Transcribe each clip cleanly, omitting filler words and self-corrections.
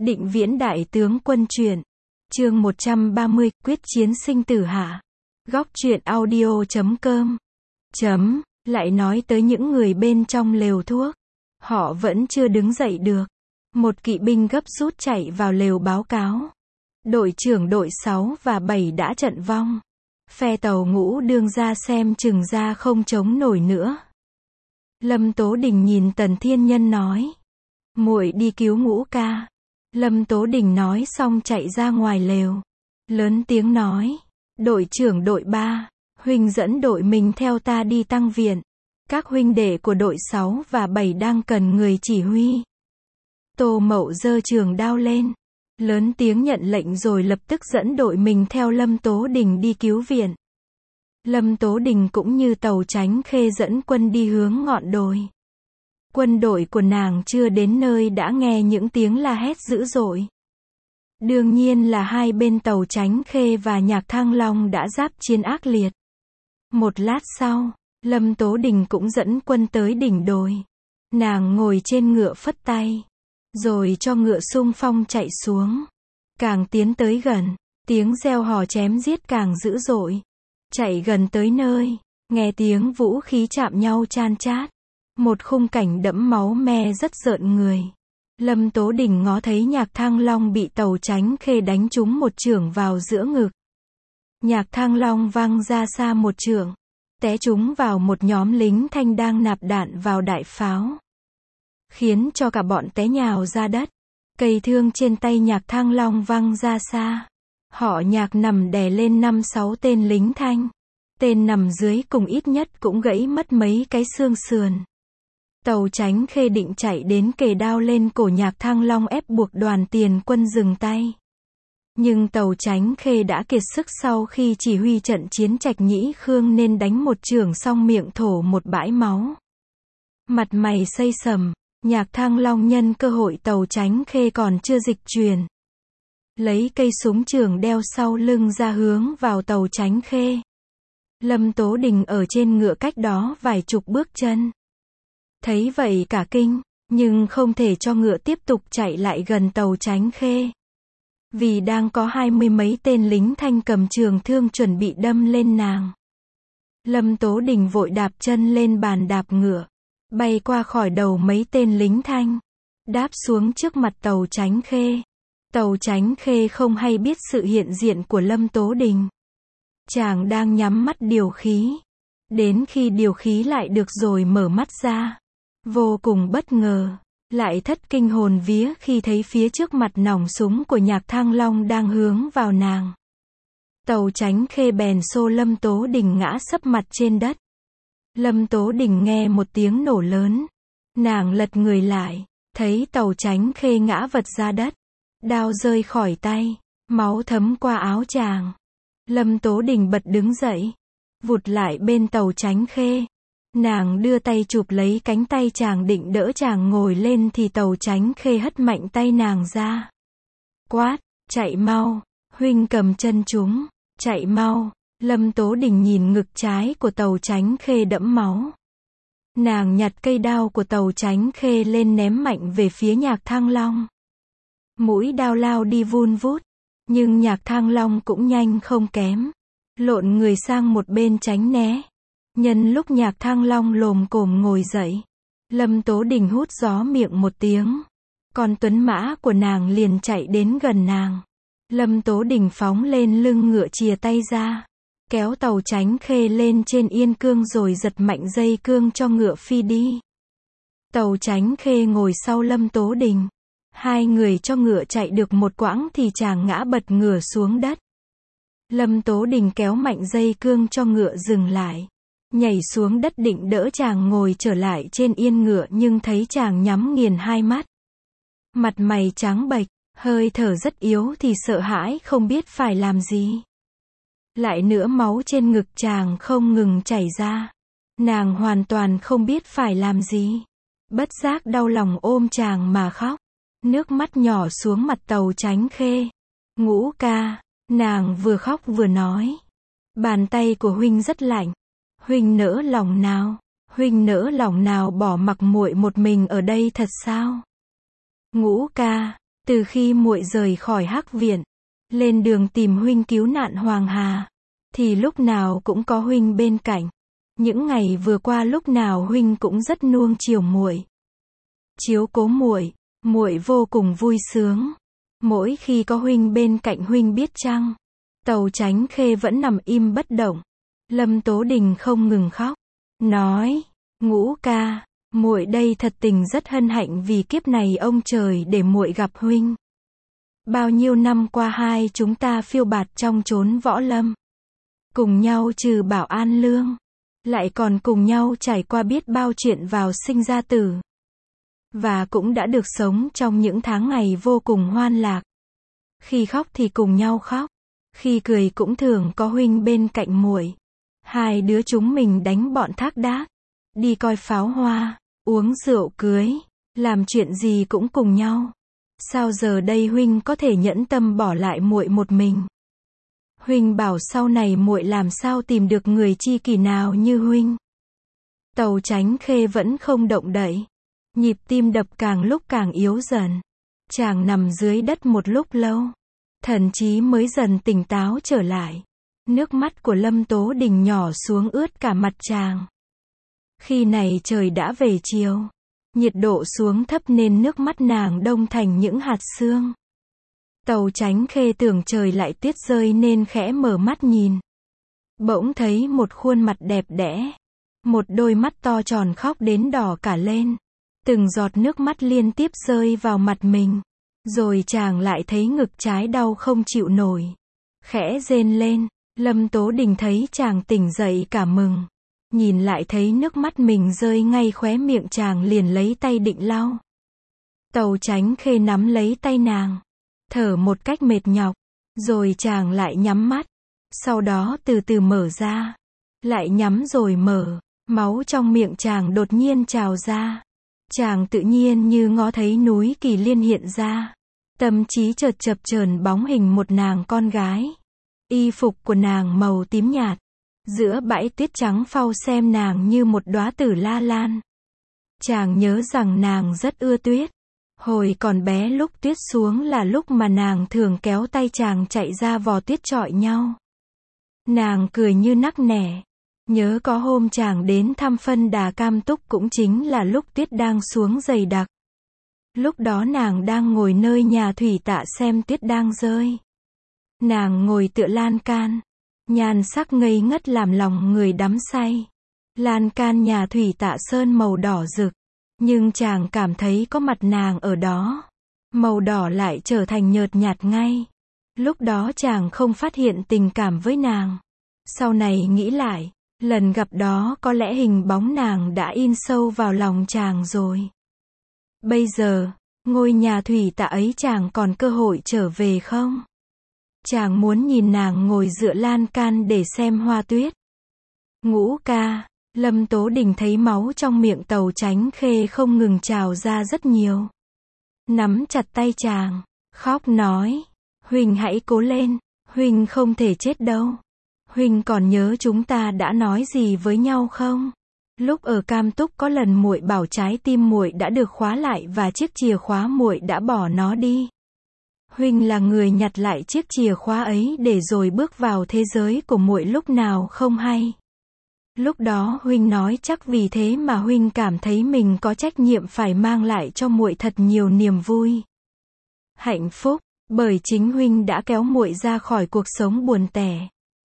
Định Viễn đại tướng quân truyện. Chương 130, quyết chiến sinh tử hạ. Góc truyện audio.com. Lại nói tới những người bên trong lều thuốc. Họ vẫn chưa đứng dậy được. Một kỵ binh gấp rút chạy vào lều báo cáo. Đội trưởng đội 6 và 7 đã trận vong. Phe tàu Ngũ Đương ra xem chừng ra không chống nổi nữa. Lâm Tố Đình nhìn Tần Thiên Nhân nói. Muội đi cứu Ngũ ca. Lâm Tố Đình nói xong chạy ra ngoài lều. Lớn tiếng nói. Đội trưởng đội 3, huynh dẫn đội mình theo ta đi tăng viện. Các huynh đệ của đội 6 và 7 đang cần người chỉ huy. Tô Mậu giơ trường đao lên. Lớn tiếng nhận lệnh rồi lập tức dẫn đội mình theo Lâm Tố Đình đi cứu viện. Lâm Tố Đình cũng như tàu Chánh Khê dẫn quân đi hướng ngọn đồi. Quân đội của nàng chưa đến nơi đã nghe những tiếng la hét dữ dội. Đương nhiên là hai bên tàu Chánh Khê và Nhạc Thăng Long đã giáp chiến ác liệt. Một lát sau, Lâm Tố Đình cũng dẫn quân tới đỉnh đồi. Nàng ngồi trên ngựa phất tay, rồi cho ngựa xung phong chạy xuống. Càng tiến tới gần, tiếng reo hò chém giết càng dữ dội. Chạy gần tới nơi, nghe tiếng vũ khí chạm nhau chan chát. Một khung cảnh đẫm máu me rất rợn người. Lâm Tố Đình ngó thấy Nhạc Thăng Long bị tàu Chánh Khê đánh trúng một chưởng vào giữa ngực. Nhạc Thăng Long văng ra xa một chưởng, té trúng vào một nhóm lính Thanh đang nạp đạn vào đại pháo, khiến cho cả bọn té nhào ra đất. Cây thương trên tay Nhạc Thăng Long văng ra xa. Họ Nhạc nằm đè lên 5-6 tên lính Thanh. Tên nằm dưới cùng ít nhất cũng gãy mất mấy cái xương sườn. Tàu Chánh Khê định chạy đến kề đao lên cổ Nhạc Thăng Long ép buộc đoàn tiền quân dừng tay. Nhưng tàu Chánh Khê đã kiệt sức sau khi chỉ huy trận chiến Trạch Nhĩ Khương nên đánh một chưởng xong miệng thổ một bãi máu. Mặt mày xây sầm, Nhạc Thăng Long nhân cơ hội tàu Chánh Khê còn chưa dịch chuyển, lấy cây súng trường đeo sau lưng ra hướng vào tàu Chánh Khê. Lâm Tố Đình ở trên ngựa cách đó vài chục bước chân. Thấy vậy cả kinh, nhưng không thể cho ngựa tiếp tục chạy lại gần tàu Chánh Khê. Vì đang có 20 mấy tên lính Thanh cầm trường thương chuẩn bị đâm lên nàng. Lâm Tố Đình vội đạp chân lên bàn đạp ngựa, bay qua khỏi đầu mấy tên lính Thanh, đáp xuống trước mặt tàu Chánh Khê. Tàu Chánh Khê không hay biết sự hiện diện của Lâm Tố Đình. Chàng đang nhắm mắt điều khí. Đến khi điều khí lại được rồi mở mắt ra. Vô cùng bất ngờ, lại thất kinh hồn vía khi thấy phía trước mặt nòng súng của Nhạc Thăng Long đang hướng vào nàng. Tàu Chánh Khê bèn xô Lâm Tố Đình ngã sấp mặt trên đất. Lâm Tố Đình nghe một tiếng nổ lớn. Nàng lật người lại, thấy tàu Chánh Khê ngã vật ra đất. Đao rơi khỏi tay, máu thấm qua áo chàng. Lâm Tố Đình bật đứng dậy, vụt lại bên tàu Chánh Khê. Nàng đưa tay chụp lấy cánh tay chàng định đỡ chàng ngồi lên thì tàu Chánh Khê hất mạnh tay nàng ra. Quát, chạy mau, huynh cầm chân chúng, chạy mau. Lâm Tố Đình nhìn ngực trái của tàu Chánh Khê đẫm máu. Nàng nhặt cây đao của tàu Chánh Khê lên ném mạnh về phía Nhạc Thăng Long. Mũi đao lao đi vun vút, nhưng Nhạc Thăng Long cũng nhanh không kém. Lộn người sang một bên tránh né. Nhân lúc Nhạc Thăng Long lồm cồm ngồi dậy, Lâm Tố Đình hút gió miệng một tiếng. Con tuấn mã của nàng liền chạy đến gần nàng. Lâm Tố Đình phóng lên lưng ngựa chìa tay ra, kéo tàu Chánh Khê lên trên yên cương rồi giật mạnh dây cương cho ngựa phi đi. Tàu Chánh Khê ngồi sau Lâm Tố Đình. Hai người cho ngựa chạy được một quãng thì chàng ngã bật ngửa xuống đất. Lâm Tố Đình kéo mạnh dây cương cho ngựa dừng lại. Nhảy xuống đất định đỡ chàng ngồi trở lại trên yên ngựa nhưng thấy chàng nhắm nghiền hai mắt. Mặt mày trắng bệch, hơi thở rất yếu thì sợ hãi không biết phải làm gì. Lại nữa máu trên ngực chàng không ngừng chảy ra. Nàng hoàn toàn không biết phải làm gì. Bất giác đau lòng ôm chàng mà khóc. Nước mắt nhỏ xuống mặt tàu Chánh Khê. Ngũ ca, nàng vừa khóc vừa nói. Bàn tay của huynh rất lạnh. Huynh nỡ lòng nào? Huynh nỡ lòng nào bỏ mặc muội một mình ở đây thật sao? Ngũ ca, Từ khi muội rời khỏi Hắc viện, lên đường tìm huynh cứu nạn Hoàng Hà, thì lúc nào cũng có huynh bên cạnh. Những ngày vừa qua lúc nào huynh cũng rất nuông chiều muội, chiếu cố muội, muội vô cùng vui sướng. Mỗi khi có huynh bên cạnh huynh biết chăng? Tàu Chánh Khê vẫn nằm im bất động. Lâm Tố Đình không ngừng khóc, nói: Ngũ ca, muội đây thật tình rất hân hạnh vì kiếp này ông trời để muội gặp huynh. Bao nhiêu năm qua hai chúng ta phiêu bạt trong chốn võ lâm, cùng nhau trừ bảo an lương, lại còn cùng nhau trải qua biết bao chuyện vào sinh ra tử, và cũng đã được sống trong những tháng ngày vô cùng hoan lạc. Khi khóc thì cùng nhau khóc, khi cười cũng thường có huynh bên cạnh muội. Hai đứa chúng mình đánh bọn thác đác, đi coi pháo hoa, uống rượu cưới, làm chuyện gì cũng cùng nhau. Sao giờ đây huynh có thể nhẫn tâm bỏ lại muội một mình? Huynh bảo sau này muội làm sao tìm được người tri kỷ nào như huynh? Tàu Chánh Khê vẫn không động đậy, nhịp tim đập càng lúc càng yếu dần. Chàng nằm dưới đất một lúc lâu, thần trí mới dần tỉnh táo trở lại. Nước mắt của Lâm Tố Đình nhỏ xuống ướt cả mặt chàng. Khi này trời đã về chiều, nhiệt độ xuống thấp nên nước mắt nàng đông thành những hạt sương. Tàu Chánh Khê tưởng trời lại tuyết rơi nên khẽ mở mắt nhìn. Bỗng thấy một khuôn mặt đẹp đẽ, một đôi mắt to tròn khóc đến đỏ cả lên. Từng giọt nước mắt liên tiếp rơi vào mặt mình. Rồi chàng lại thấy ngực trái đau không chịu nổi. Khẽ rên lên, Lâm Tố Đình thấy chàng tỉnh dậy cả mừng. Nhìn lại thấy nước mắt mình rơi ngay khóe miệng chàng liền lấy tay định lau. Tàu Chánh Khê nắm lấy tay nàng, thở một cách mệt nhọc, rồi chàng lại nhắm mắt. Sau đó từ từ mở ra, lại nhắm rồi mở, máu trong miệng chàng đột nhiên trào ra. Chàng tự nhiên như ngó thấy núi Kỳ Liên hiện ra. Tâm trí chợt chập chờn bóng hình một nàng con gái. Y phục của nàng màu tím nhạt, giữa bãi tuyết trắng phau xem nàng như một đóa tử la lan. Chàng nhớ rằng nàng rất ưa tuyết. Hồi còn bé lúc tuyết xuống là lúc mà nàng thường kéo tay chàng chạy ra vò tuyết chọi nhau. Nàng cười như nắc nẻ. Nhớ có hôm chàng đến thăm Phân Đà Cam Túc cũng chính là lúc tuyết đang xuống dày đặc. Lúc đó nàng đang ngồi nơi nhà Thủy Tạ xem tuyết đang rơi. Nàng ngồi tựa lan can, nhan sắc ngây ngất làm lòng người đắm say. Lan can nhà Thủy Tạ sơn màu đỏ rực, nhưng chàng cảm thấy có mặt nàng ở đó, màu đỏ lại trở thành nhợt nhạt ngay. Lúc đó chàng không phát hiện tình cảm với nàng. Sau này nghĩ lại, lần gặp đó có lẽ hình bóng nàng đã in sâu vào lòng chàng rồi. Bây giờ, ngôi nhà Thủy Tạ ấy chàng còn cơ hội trở về không? Chàng muốn nhìn nàng ngồi dựa lan can để xem hoa tuyết. Ngũ ca, Lâm Tố Đình thấy máu trong miệng Tàu Chánh Khê không ngừng trào ra rất nhiều. Nắm chặt tay chàng, khóc nói: Huynh hãy cố lên, Huynh không thể chết đâu. Huynh còn nhớ chúng ta đã nói gì với nhau không? Lúc ở Cam Túc có lần muội bảo trái tim muội đã được khóa lại và chiếc chìa khóa muội đã bỏ nó đi. Huynh là người nhặt lại chiếc chìa khóa ấy để rồi bước vào thế giới của muội lúc nào không hay. Lúc đó Huynh nói chắc vì thế mà Huynh cảm thấy mình có trách nhiệm phải mang lại cho muội thật nhiều niềm vui, hạnh phúc, bởi chính Huynh đã kéo muội ra khỏi cuộc sống buồn tẻ,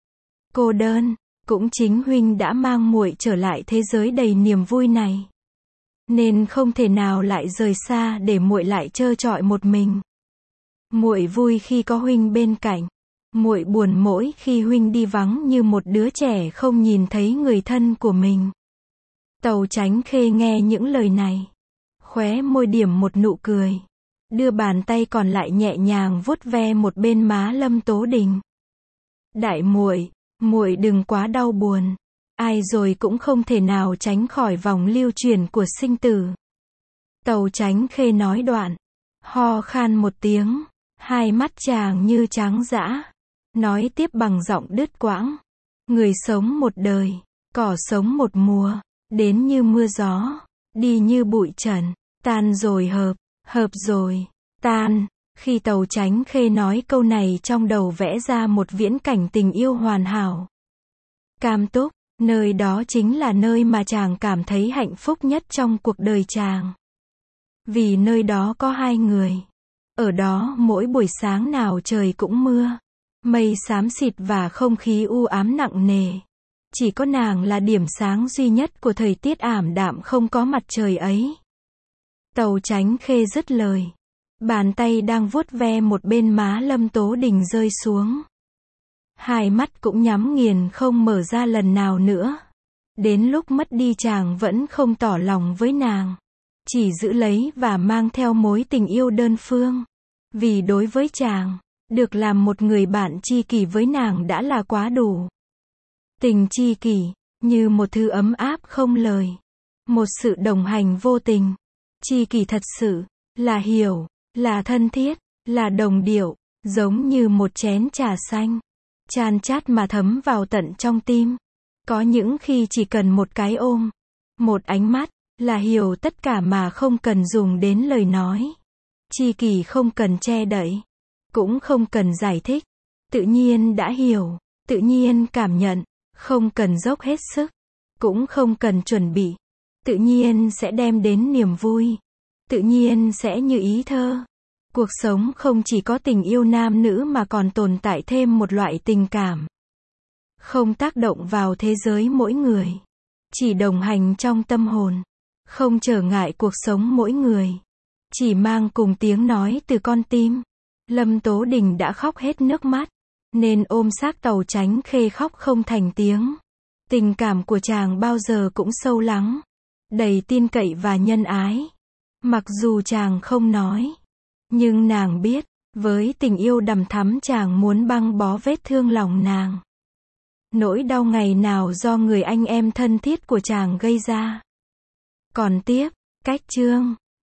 cô đơn. Cũng chính Huynh đã mang muội trở lại thế giới đầy niềm vui này, nên không thể nào lại rời xa để muội lại trơ trọi một mình. Muội vui khi có Huynh bên cạnh, muội buồn mỗi khi Huynh đi vắng như một đứa trẻ không nhìn thấy người thân của mình. Tàu Chánh Khê nghe những lời này, khóe môi điểm một nụ cười, đưa bàn tay còn lại nhẹ nhàng vuốt ve một bên má Lâm Tố Đình. Đại muội, muội đừng quá đau buồn, ai rồi cũng không thể nào tránh khỏi vòng lưu chuyển của sinh tử. Tàu Chánh Khê nói đoạn, ho khan một tiếng, hai mắt chàng như trắng dã, nói tiếp bằng giọng đứt quãng. Người sống một đời, cỏ sống một mùa, đến như mưa gió, đi như bụi trần, tan rồi hợp, hợp rồi tan. Khi Tàu Chánh Khê nói câu này trong đầu vẽ ra một viễn cảnh tình yêu hoàn hảo. Cam Túc, nơi đó chính là nơi mà chàng cảm thấy hạnh phúc nhất trong cuộc đời chàng. Vì nơi đó có hai người. Ở đó mỗi buổi sáng nào trời cũng mưa. Mây xám xịt và không khí u ám nặng nề. Chỉ có nàng là điểm sáng duy nhất của thời tiết ảm đạm không có mặt trời ấy. Tàu Chánh Khê dứt lời. Bàn tay đang vuốt ve một bên má Lâm Tố Đình rơi xuống. Hai mắt cũng nhắm nghiền không mở ra lần nào nữa. Đến lúc mất đi chàng vẫn không tỏ lòng với nàng. Chỉ giữ lấy và mang theo mối tình yêu đơn phương. Vì đối với chàng, được làm một người bạn tri kỷ với nàng đã là quá đủ. Tình tri kỷ, như một thứ ấm áp không lời. Một sự đồng hành vô tình. Tri kỷ thật sự, là hiểu, là thân thiết, là đồng điệu, giống như một chén trà xanh. Chan chát mà thấm vào tận trong tim. Có những khi chỉ cần một cái ôm, một ánh mắt, là hiểu tất cả mà không cần dùng đến lời nói. Tri kỷ không cần che đậy, cũng không cần giải thích. Tự nhiên đã hiểu, tự nhiên cảm nhận, không cần dốc hết sức, cũng không cần chuẩn bị. Tự nhiên sẽ đem đến niềm vui, tự nhiên sẽ như ý thơ. Cuộc sống không chỉ có tình yêu nam nữ mà còn tồn tại thêm một loại tình cảm. Không tác động vào thế giới mỗi người. Chỉ đồng hành trong tâm hồn. Không trở ngại cuộc sống mỗi người. Chỉ mang cùng tiếng nói từ con tim. Lâm Tố Đình đã khóc hết nước mắt. Nên ôm xác Tàu Chánh Khê khóc không thành tiếng. Tình cảm của chàng bao giờ cũng sâu lắng. Đầy tin cậy và nhân ái. Mặc dù chàng không nói. Nhưng nàng biết, với tình yêu đằm thắm chàng muốn băng bó vết thương lòng nàng. Nỗi đau ngày nào do người anh em thân thiết của chàng gây ra. Còn tiếp, cách chương